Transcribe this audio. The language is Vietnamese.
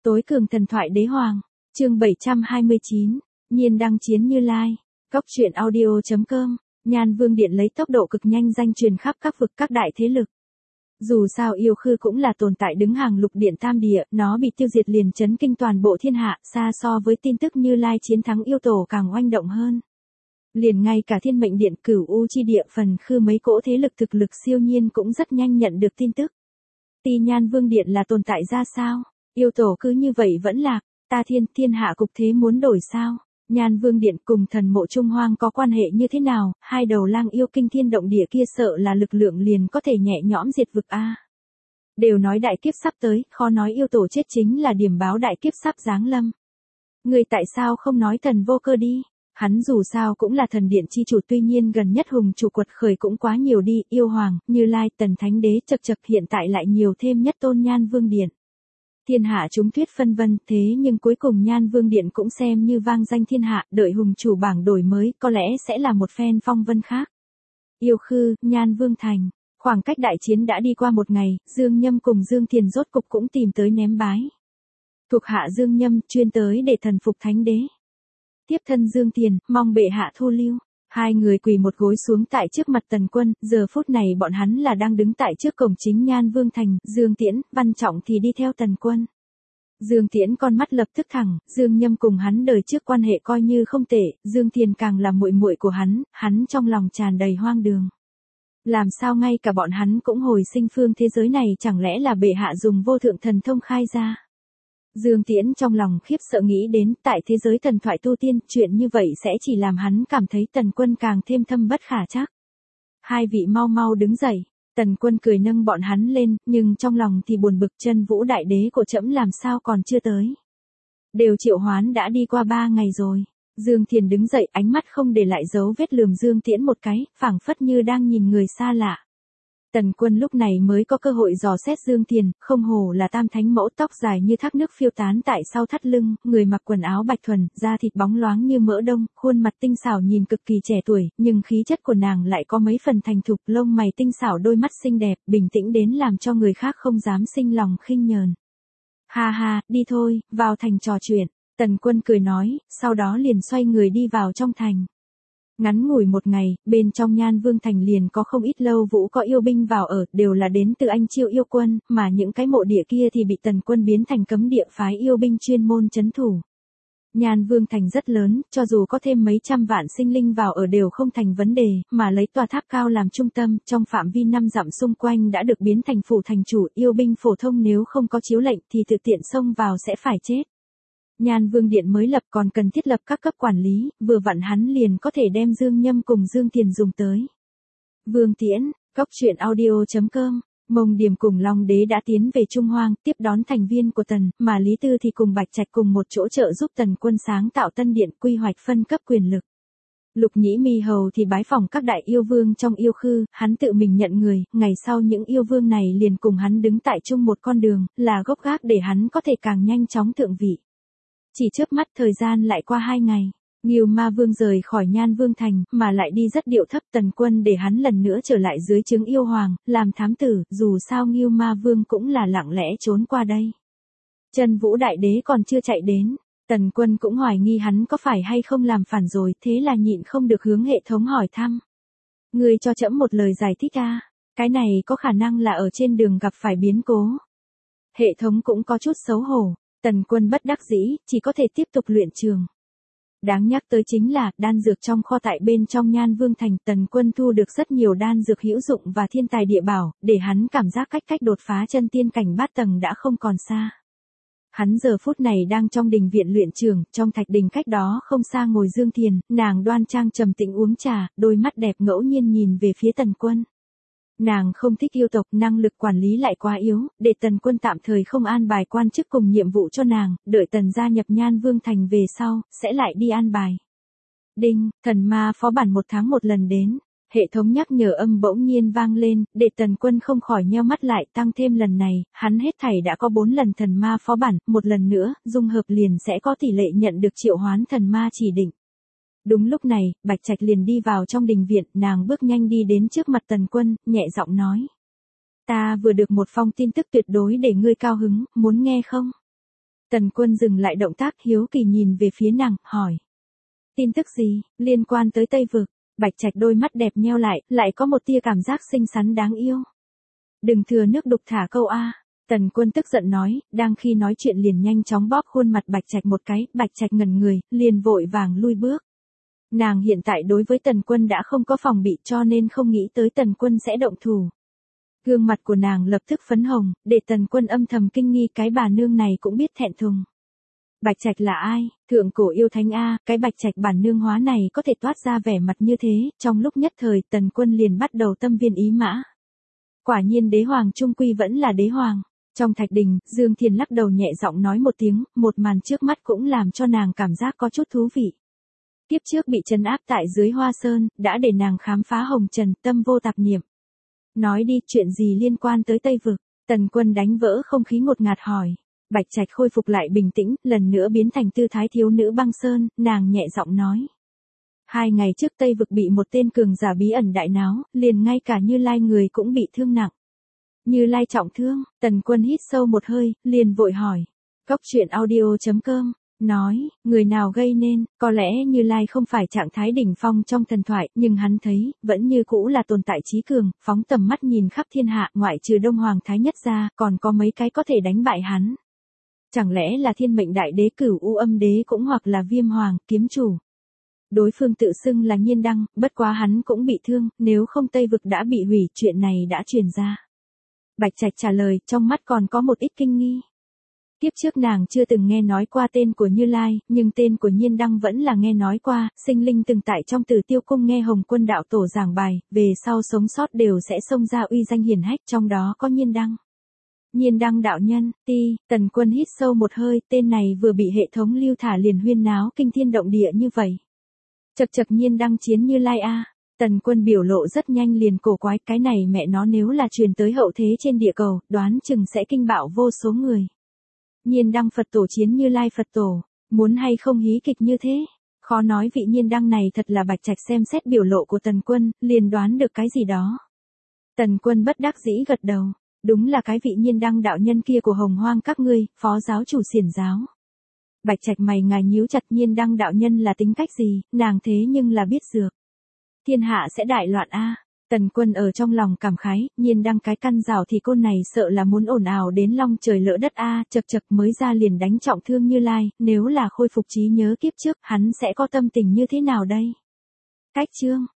Tối cường thần thoại đế hoàng, chương 729, nhiên đăng chiến Như Lai, Cốc truyện audio.com, Nhan Vương Điện lấy tốc độ cực nhanh danh truyền khắp các vực các đại thế lực. Dù sao yêu khư cũng là tồn tại đứng hàng lục điện tam địa, nó bị tiêu diệt liền chấn kinh toàn bộ thiên hạ, xa so với tin tức Như Lai chiến thắng yêu tổ càng oanh động hơn. Liền ngay cả Thiên Mệnh Điện Cửu U chi địa phần khư mấy cỗ thế lực thực lực siêu nhiên cũng rất nhanh nhận được tin tức. Nhan Vương Điện là tồn tại ra sao? Yêu tổ cứ như vậy vẫn lạc, ta thiên hạ cục thế muốn đổi sao? Nhan Vương Điện cùng thần mộ Trung Hoang có quan hệ như thế nào? Hai đầu lang yêu kinh thiên động địa kia sợ là lực lượng liền có thể nhẹ nhõm diệt vực a. Đều nói đại kiếp sắp tới, khó nói yêu tổ chết chính là điểm báo đại kiếp sắp giáng lâm. Người tại sao không nói thần vô cơ đi? Hắn dù sao cũng là thần điện chi chủ, tuy nhiên gần nhất hùng chủ quật khởi cũng quá nhiều đi, yêu hoàng, Như Lai, tần thánh đế chật chật hiện tại lại nhiều thêm nhất tôn Nhan Vương Điện. Thiên hạ chúng thuyết phân vân, thế nhưng cuối cùng Nhan Vương Điện cũng xem như vang danh thiên hạ, đợi hùng chủ bảng đổi mới, có lẽ sẽ là một phen phong vân khác. Yêu khư, Nhan Vương Thành, khoảng cách đại chiến đã đi qua một ngày, Dương Nhâm cùng Dương Thiền rốt cục cũng tìm tới ném bái. Thuộc hạ Dương Nhâm chuyên tới để thần phục thánh đế. Tiếp thân Dương Thiền, mong bệ hạ thu lưu. Hai người quỳ một gối xuống tại trước mặt Tần Quân, giờ phút này bọn hắn là đang đứng tại trước cổng chính Nhan Vương Thành, Dương Tiễn, Văn Trọng thì đi theo Tần Quân. Dương Tiễn con mắt lập tức thẳng, Dương Nhâm cùng hắn đời trước quan hệ coi như không tệ, Dương Thiền càng là muội muội của hắn trong lòng tràn đầy hoang đường. Làm sao ngay cả bọn hắn cũng hồi sinh phương thế giới này, chẳng lẽ là bệ hạ dùng vô thượng thần thông khai ra? Dương Tiễn trong lòng khiếp sợ nghĩ đến, tại thế giới thần thoại tu tiên, chuyện như vậy sẽ chỉ làm hắn cảm thấy Tần Quân càng thêm thâm bất khả trắc. Hai vị mau đứng dậy, Tần Quân cười nâng bọn hắn lên, nhưng trong lòng thì buồn bực, Chân Vũ đại đế của trẫm làm sao còn chưa tới. Đều triệu hoán đã đi qua 3 ngày rồi. Dương Thiền đứng dậy, ánh mắt không để lại dấu vết lườm Dương Tiễn một cái, phảng phất như đang nhìn người xa lạ. Tần Quân lúc này mới có cơ hội dò xét Dương Thiền, không hổ là tam thánh mẫu, tóc dài như thác nước phiêu tán tại sau thắt lưng, người mặc quần áo bạch thuần, da thịt bóng loáng như mỡ đông, khuôn mặt tinh xảo nhìn cực kỳ trẻ tuổi, nhưng khí chất của nàng lại có mấy phần thành thục, lông mày tinh xảo, đôi mắt xinh đẹp, bình tĩnh đến làm cho người khác không dám sinh lòng khinh nhờn. Ha, đi thôi, vào thành trò chuyện, Tần Quân cười nói, sau đó liền xoay người đi vào trong thành. Ngắn ngủi một ngày, bên trong Nhan Vương Thành liền có không ít lâu vũ có yêu binh vào ở, đều là đến từ Anh Chiêu yêu quân, mà những cái mộ địa kia thì bị Tần Quân biến thành cấm địa phái yêu binh chuyên môn trấn thủ. Nhan Vương Thành rất lớn, cho dù có thêm mấy trăm vạn sinh linh vào ở đều không thành vấn đề, mà lấy tòa tháp cao làm trung tâm, trong phạm vi 5 dặm xung quanh đã được biến thành phủ thành chủ, yêu binh phổ thông nếu không có chiếu lệnh thì tự tiện xông vào sẽ phải chết. Nhan Vương Điện mới lập còn cần thiết lập các cấp quản lý, vừa vặn hắn liền có thể đem Dương Nhâm cùng Dương Thiền dùng tới. Vương Tiễn, Cốc truyện audio.com, Mông Điểm cùng Long Đế đã tiến về Trung Hoang, tiếp đón thành viên của Tần, mà Lý Tư thì cùng Bạch Trạch cùng một chỗ trợ giúp Tần Quân sáng tạo tân điện, quy hoạch phân cấp quyền lực. Lục Nhĩ Mi Hầu thì bái phỏng các đại yêu vương trong yêu khư, hắn tự mình nhận người, ngày sau những yêu vương này liền cùng hắn đứng tại chung một con đường, là gốc gác để hắn có thể càng nhanh chóng thượng vị. Chỉ chớp mắt thời gian lại qua 2 ngày, Ngưu Ma Vương rời khỏi Nhan Vương Thành, mà lại đi rất điệu thấp. Tần Quân để hắn lần nữa trở lại dưới trướng yêu hoàng, làm thám tử, dù sao Ngưu Ma Vương cũng là lặng lẽ trốn qua đây. Chân Vũ đại đế còn chưa chạy đến, Tần Quân cũng hoài nghi hắn có phải hay không làm phản rồi, thế là nhịn không được hướng hệ thống hỏi thăm. Người cho trẫm một lời giải thích a, cái này có khả năng là ở trên đường gặp phải biến cố. Hệ thống cũng có chút xấu hổ. Tần Quân bất đắc dĩ, chỉ có thể tiếp tục luyện trường. Đáng nhắc tới chính là, đan dược trong kho tại bên trong Nhan Vương Thành, Tần Quân thu được rất nhiều đan dược hữu dụng và thiên tài địa bảo, để hắn cảm giác cách đột phá chân tiên cảnh 3 tầng đã không còn xa. Hắn giờ phút này đang trong đình viện luyện trường, trong thạch đình cách đó không xa ngồi Dương Thiền, nàng đoan trang trầm tĩnh uống trà, đôi mắt đẹp ngẫu nhiên nhìn về phía Tần Quân. Nàng không thích yêu tộc, năng lực quản lý lại quá yếu, để Tần Quân tạm thời không an bài quan chức cùng nhiệm vụ cho nàng, đợi Tần gia nhập Nhan Vương Thành về sau, sẽ lại đi an bài. Đinh, thần ma phó bản 1 tháng 1 lần đến, hệ thống nhắc nhở âm bỗng nhiên vang lên, để Tần Quân không khỏi nheo mắt lại, tăng thêm lần này, hắn hết thảy đã có 4 lần thần ma phó bản, một lần nữa, dung hợp liền sẽ có tỷ lệ nhận được triệu hoán thần ma chỉ định. Đúng lúc này, Bạch Trạch liền đi vào trong đình viện, nàng bước nhanh đi đến trước mặt Tần Quân, nhẹ giọng nói. Ta vừa được một phong tin tức tuyệt đối để ngươi cao hứng, muốn nghe không? Tần Quân dừng lại động tác hiếu kỳ nhìn về phía nàng, hỏi. Tin tức gì, liên quan tới Tây Vực? Bạch Trạch đôi mắt đẹp nheo lại có một tia cảm giác xinh xắn đáng yêu. Đừng thừa nước đục thả câu A. Tần Quân tức giận nói, đang khi nói chuyện liền nhanh chóng bóp khuôn mặt Bạch Trạch một cái, Bạch Trạch ngẩn người, liền vội vàng lui bước. Nàng hiện tại đối với Tần Quân đã không có phòng bị cho nên không nghĩ tới Tần Quân sẽ động thủ. Gương mặt của nàng lập tức phấn hồng, để Tần Quân âm thầm kinh nghi cái bà nương này cũng biết thẹn thùng. Bạch Trạch là ai? Thượng cổ yêu thánh A, cái Bạch Trạch bản nương hóa này có thể toát ra vẻ mặt như thế, trong lúc nhất thời Tần Quân liền bắt đầu tâm viên ý mã. Quả nhiên đế hoàng trung quy vẫn là đế hoàng. Trong thạch đình, Dương Thiền lắc đầu nhẹ giọng nói một tiếng, một màn trước mắt cũng làm cho nàng cảm giác có chút thú vị. Kiếp trước bị trấn áp tại dưới Hoa Sơn, đã để nàng khám phá hồng trần, tâm vô tạp niệm. Nói đi, chuyện gì liên quan tới Tây Vực? Tần Quân đánh vỡ không khí ngột ngạt hỏi. Bạch Trạch khôi phục lại bình tĩnh, lần nữa biến thành tư thái thiếu nữ băng sơn, nàng nhẹ giọng nói. 2 ngày trước Tây Vực bị một tên cường giả bí ẩn đại náo, liền ngay cả Như Lai người cũng bị thương nặng. Như Lai trọng thương, Tần Quân hít sâu một hơi, liền vội hỏi. Cóc truyện audio.com, nói, người nào gây nên, có lẽ Như Lai không phải trạng thái đỉnh phong trong thần thoại, nhưng hắn thấy, vẫn như cũ là tồn tại trí cường, phóng tầm mắt nhìn khắp thiên hạ, ngoại trừ Đông Hoàng Thái Nhất ra, còn có mấy cái có thể đánh bại hắn. Chẳng lẽ là Thiên Mệnh Đại Đế Cửu U Âm Đế cũng hoặc là Viêm Hoàng, kiếm chủ. Đối phương tự xưng là Nhiên Đăng, bất quá hắn cũng bị thương, nếu không Tây Vực đã bị hủy, chuyện này đã truyền ra. Bạch Trạch trả lời, trong mắt còn có một ít kinh nghi. Kiếp trước nàng chưa từng nghe nói qua tên của Như Lai, nhưng tên của Nhiên Đăng vẫn là nghe nói qua, sinh linh từng tại trong Tử Tiêu Cung nghe Hồng Quân đạo tổ giảng bài, về sau sống sót đều sẽ xông ra uy danh hiển hách, trong đó có Nhiên Đăng. Nhiên Đăng đạo nhân, Tần Quân hít sâu một hơi, tên này vừa bị hệ thống lưu thả liền huyên náo kinh thiên động địa như vậy. Chậc chậc, Nhiên Đăng chiến Như Lai a. Tần Quân biểu lộ rất nhanh liền cổ quái, cái này mẹ nó nếu là truyền tới hậu thế trên địa cầu, đoán chừng sẽ kinh bạo vô số người. Nhiên Đăng Phật tổ chiến Như Lai Phật tổ, muốn hay không hí kịch như thế? Khó nói vị Nhiên Đăng này thật là Bạch Trạch xem xét biểu lộ của Tần Quân, liền đoán được cái gì đó. Tần Quân bất đắc dĩ gật đầu, đúng là cái vị Nhiên Đăng đạo nhân kia của Hồng Hoang các ngươi, phó giáo chủ xiển giáo. Bạch Trạch mày ngài nhíu chặt, Nhiên Đăng đạo nhân là tính cách gì, nàng thế nhưng là biết dược. Thiên hạ sẽ đại loạn a. Tần Quân ở trong lòng cảm khái, Nhiên Đăng cái căn rào thì cô này sợ là muốn ồn ào đến long trời lỡ đất a, chậc chậc mới ra liền đánh trọng thương Như Lai, nếu là khôi phục trí nhớ kiếp trước, hắn sẽ có tâm tình như thế nào đây? Cách chương